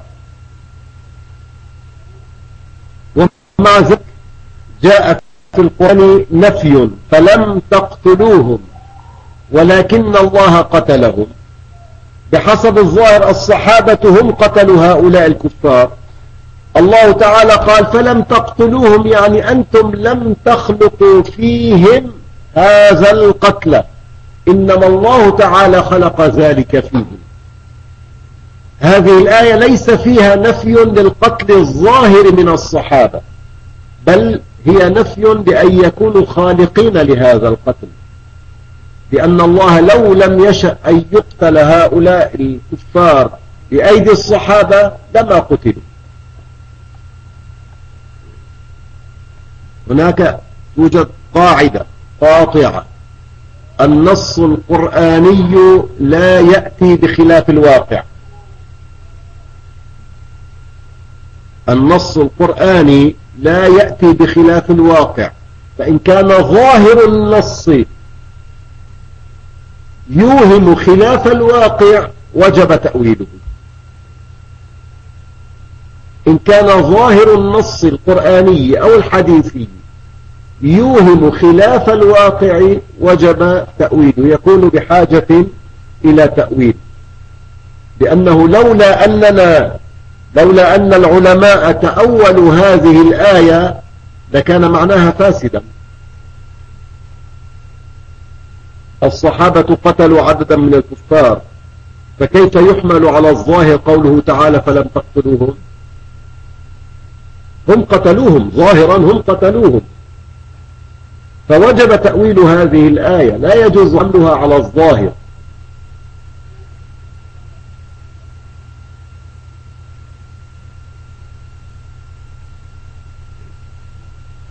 ومع ذلك جاء في القرآن نفي: فلم تقتلوهم ولكن الله قتلهم. بحسب الظاهر الصحابة هم قتلوا هؤلاء الكفار. الله تعالى قال: فلم تقتلوهم، يعني أنتم لم تخلقوا فيهم هذا القتل، إنما الله تعالى خلق ذلك فيهم. هذه الآية ليس فيها نفي للقتل الظاهر من الصحابة، بل هي نفي بأن يكونوا خالقين لهذا القتل، لأن الله لو لم يشأ أن يقتل هؤلاء الكفار بأيدي الصحابة لما قتلوا. هناك توجد قاعدة قاطعة: النص القرآني لا يأتي بخلاف الواقع. النص القرآني لا يأتي بخلاف الواقع، فإن كان ظاهر النص يوهم خلاف الواقع وجب تأويله. إن كان ظاهر النص القرآني أو الحديثي يوهم خلاف الواقع وجب تأويله، يكون بحاجة إلى تأويل. لأنه لولا أننا لولا أن العلماء تأولوا هذه الآية لكان معناها فاسدا. الصحابة قتلوا عددا من الكفار، فكيف يحمل على الظاهر قوله تعالى: فلم تقتلوهم؟ هم قتلوهم ظاهرا، هم قتلوهم، فوجب تأويل هذه الآية، لا يجوز حملها على الظاهر.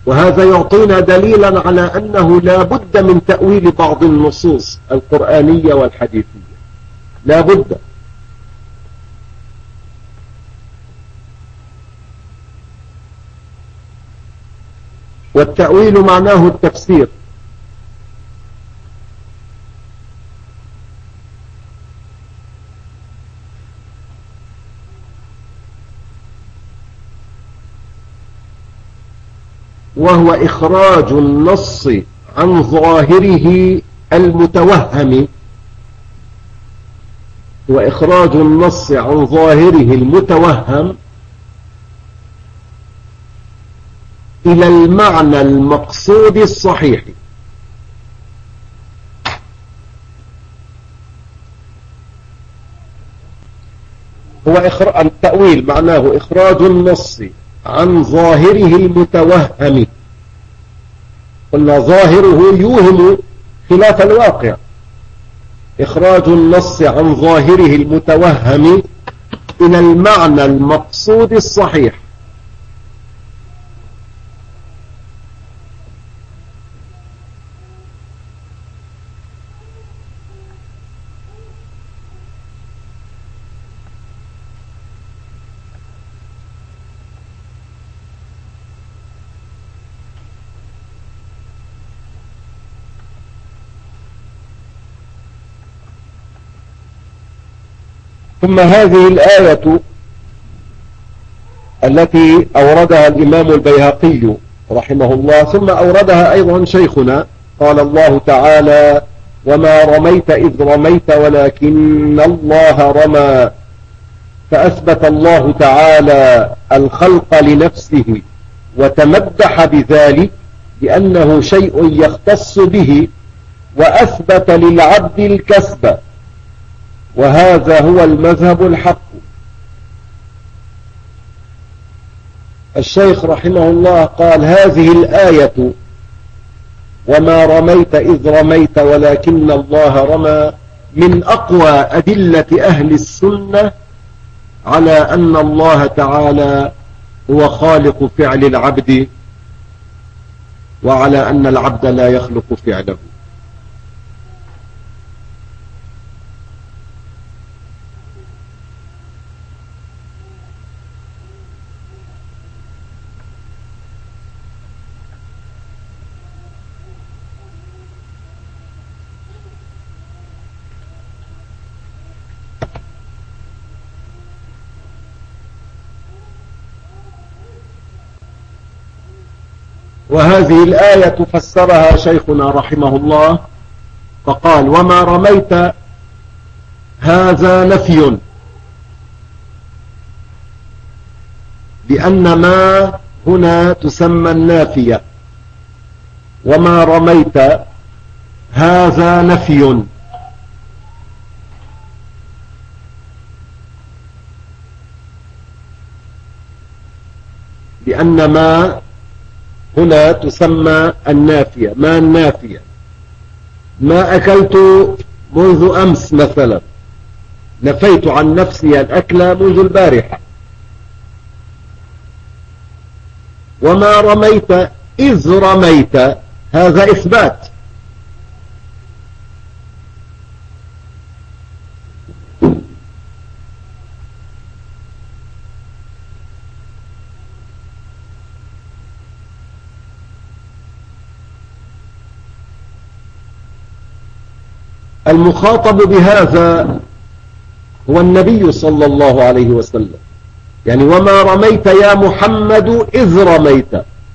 وهذا يعطينا دليلا على أنه لا بد من تأويل بعض النصوص القرآنية والحديثية، لا بد. والتأويل معناه التفسير. وهو إخراج النص عن ظاهره المتوهم، وإخراج النص عن ظاهره المتوهم إلى المعنى المقصود الصحيح. هو إخراج التأويل معناه إخراج النص عن ظاهره المتوهم. قلنا ظاهره يوهم خلاف الواقع. إخراج النص عن ظاهره المتوهم إلى المعنى المقصود الصحيح. ثم هذه الآية التي أوردها الإمام البيهقي رحمه الله، ثم أوردها أيضا شيخنا، قال الله تعالى: وما رميت إذ رميت ولكن الله رمى. فأثبت الله تعالى الخلق لنفسه وتمدح بذلك لأنه شيء يختص به، وأثبت للعبد الكسب، وهذا هو المذهب الحق. الشيخ رحمه الله قال: هذه الآية وما رميت إذ رميت ولكن الله رمى من أقوى أدلة أهل السنة على أن الله تعالى هو خالق فعل العبد، وعلى أن العبد لا يخلق فعله. وهذه الآية فسرها شيخنا رحمه الله فقال: وما رميت هذا نفي، لأن ما هنا تسمى النافية. وما رميت هذا نفي، لأن ما هنا تسمى النافية. ما النافية؟ ما أكلت منذ أمس مثلا، نفيت عن نفسي الأكل منذ البارحة. وما رميت إذ رميت، هذا إثبات. المخاطب بهذا هو النبي صلى الله عليه وسلم، يعني وما رميت يا محمد إذ رميت.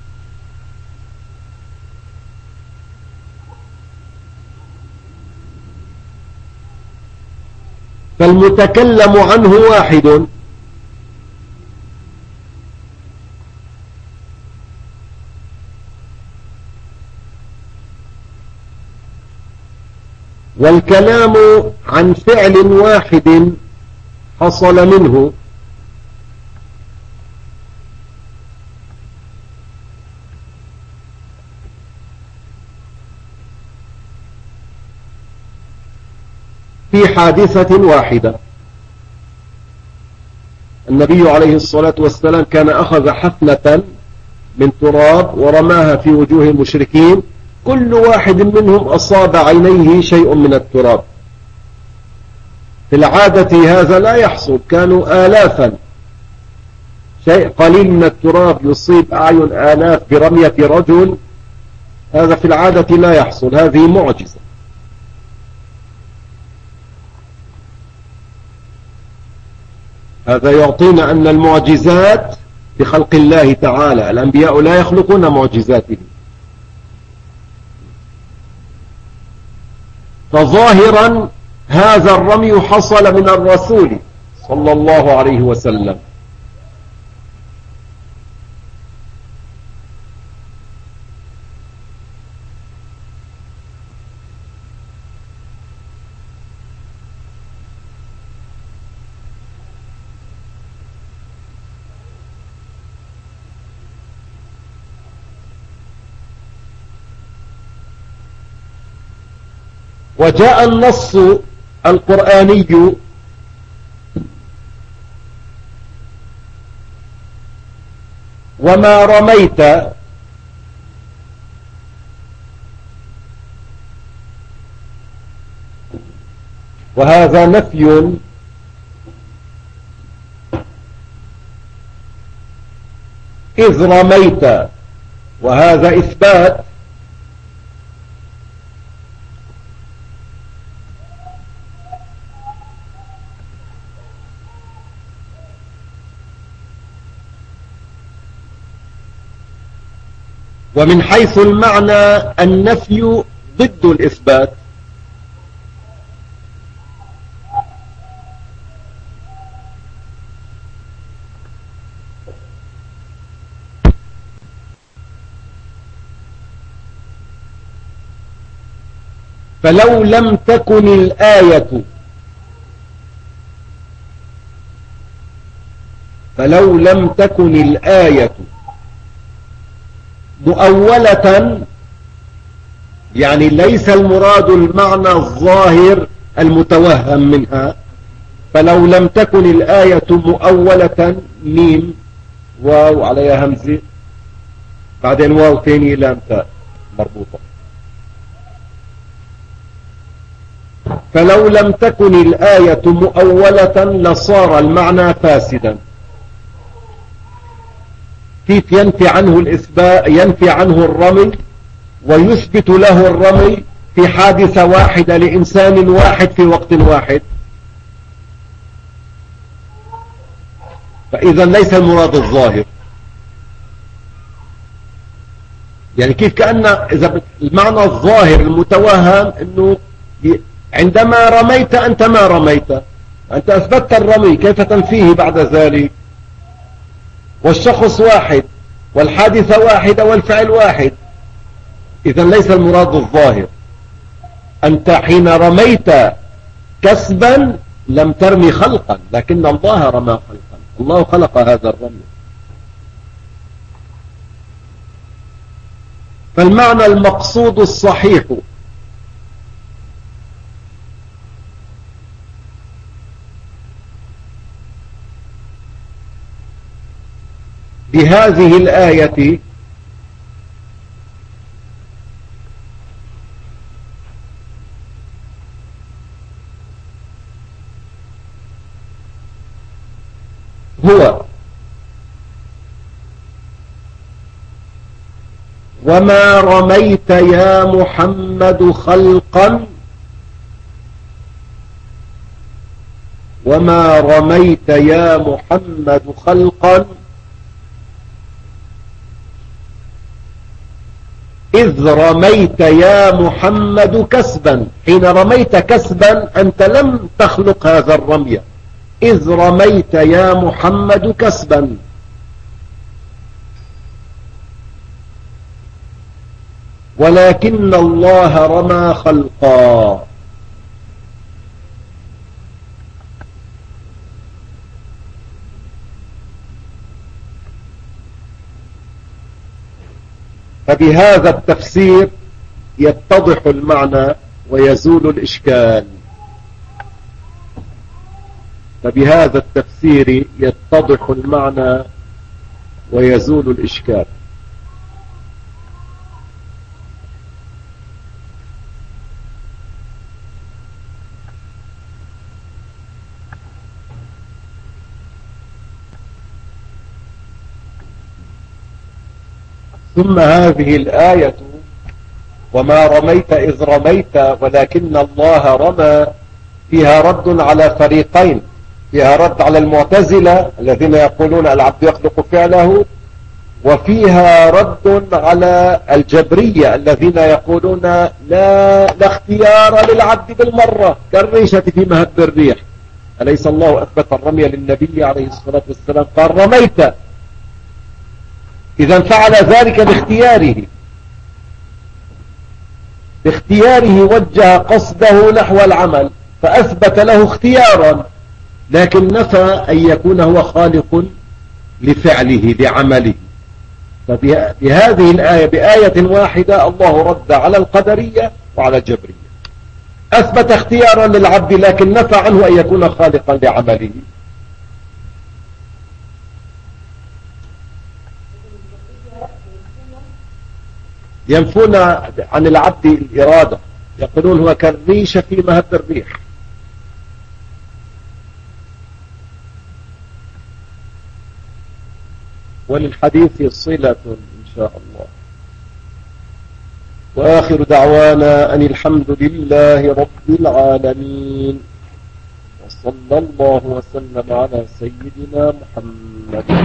فالمتكلم عنه واحد، والكلام عن فعل واحد حصل منه، في حادثة واحدة. النبي عليه الصلاة والسلام كان أخذ حفنة من تراب ورماها في وجوه المشركين، كل واحد منهم أصاب عينيه شيء من التراب. في العادة هذا لا يحصل، كانوا آلافا، شيء قليل من التراب يصيب أعين آلاف برمية رجل، هذا في العادة لا يحصل، هذه معجزة. هذا يعطينا أن المعجزات بخلق الله تعالى، الأنبياء لا يخلقون معجزاتهم. فظاهرا هذا الرمي حصل من الرسول صلى الله عليه وسلم. وجاء النص القرآني وما رميت وهذا نفي إذ رميت وهذا إثبات. ومن حيث المعنى النفي ضد الإثبات، فلو لم تكن الآية فلو لم تكن الآية مؤولة، يعني ليس المراد المعنى الظاهر المتوهم منها، فلو لم تكن الآية مؤولة، ميم واو عليها همزة بعدين واو تاني لام تاء مربوطة، فلو لم تكن الآية مؤولة لصار المعنى فاسدا. كيف ينفي عنه الإثبات، ينفي عنه الرمي ويثبت له الرمي في حادثة واحدة لإنسان واحد في وقت واحد؟ فإذا ليس المراد الظاهر. يعني كيف كأن إذا المعنى الظاهر المتوهم أنه عندما رميت أنت ما رميت، أنت أثبتت الرمي، كيف تنفيه بعد ذلك؟ والشخص واحد والحادثة واحدة والفعل واحد، إذا ليس المراد الظاهر. أنت حين رميت كسبا لم ترمي خلقا، لكن الله رمى خلقا، الله خلق هذا الرمي. فالمعنى المقصود الصحيح بهذه الآية هو وما رميت يا محمد خلقا وما رميت يا محمد خلقا إذ رميت يا محمد كسبا. حين رميت كسبا أنت لم تخلق هذا الرمي، إذ رميت يا محمد كسبا. ولكن الله رمى خلقا. فبهذا التفسير يتضح المعنى ويزول الإشكال. فبهذا التفسير يتضح المعنى ويزول الإشكال. ثم هذه الآية وما رميت إذ رميت ولكن الله رمى فيها رد على فريقين، فيها رد على المعتزلة الذين يقولون العبد يخلق فعله، وفيها رد على الجبرية الذين يقولون لا, لا اختيار للعبد بالمرة كالريشة في مهب الريح. أليس الله أثبت الرمي للنبي عليه الصلاة والسلام قال رميت، إذا فعل ذلك باختياره، باختياره وجه قصده نحو العمل فأثبت له اختيارا، لكن نفى أن يكون هو خالق لفعله لعمله. فبهذه الآية بآية واحدة الله رد على القدرية وعلى الجبرية، أثبت اختيارا للعبد لكن نفى عنه أن يكون خالقا لعمله. ينفون عن العبد الإرادة، يقولون هو كالريشة في مهب الريح. وللحديث صلة إن شاء الله. وآخر دعوانا أن الحمد لله رب العالمين، وصلى الله وسلم على سيدنا محمد.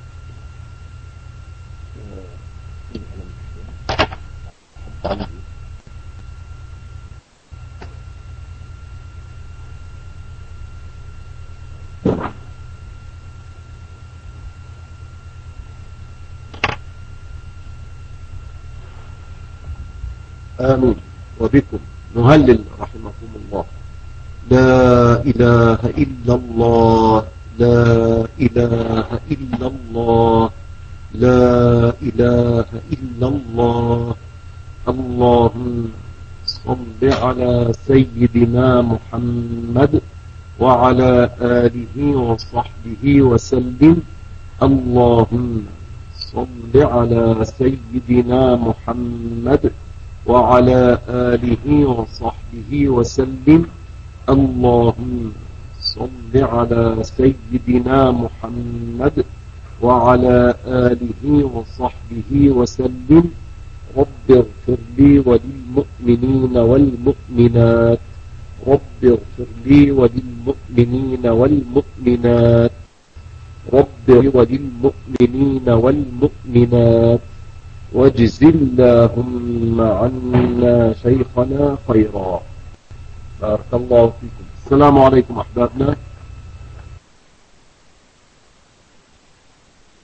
آمين. وبكم نهلل رحمكم الله. لا إله إلا الله، لا إله إلا الله، لا إله إلا الله. اللهم صل على سيدنا محمد وعلى آله وصحبه وسلم. اللهم صل على سيدنا محمد وعلى آله وصحبه وسلم. اللهم صل على سيدنا محمد وعلى آله وصحبه وسلم. رب اغفر لي وللمؤمنين والمؤمنات، رب اغفر لي وللمؤمنين والمؤمنات، رب وللمؤمنين والمؤمنات. واجز اللهم عنا شيخنا خيرا. بارك الله فيكم. السلام عليكم أحبابنا.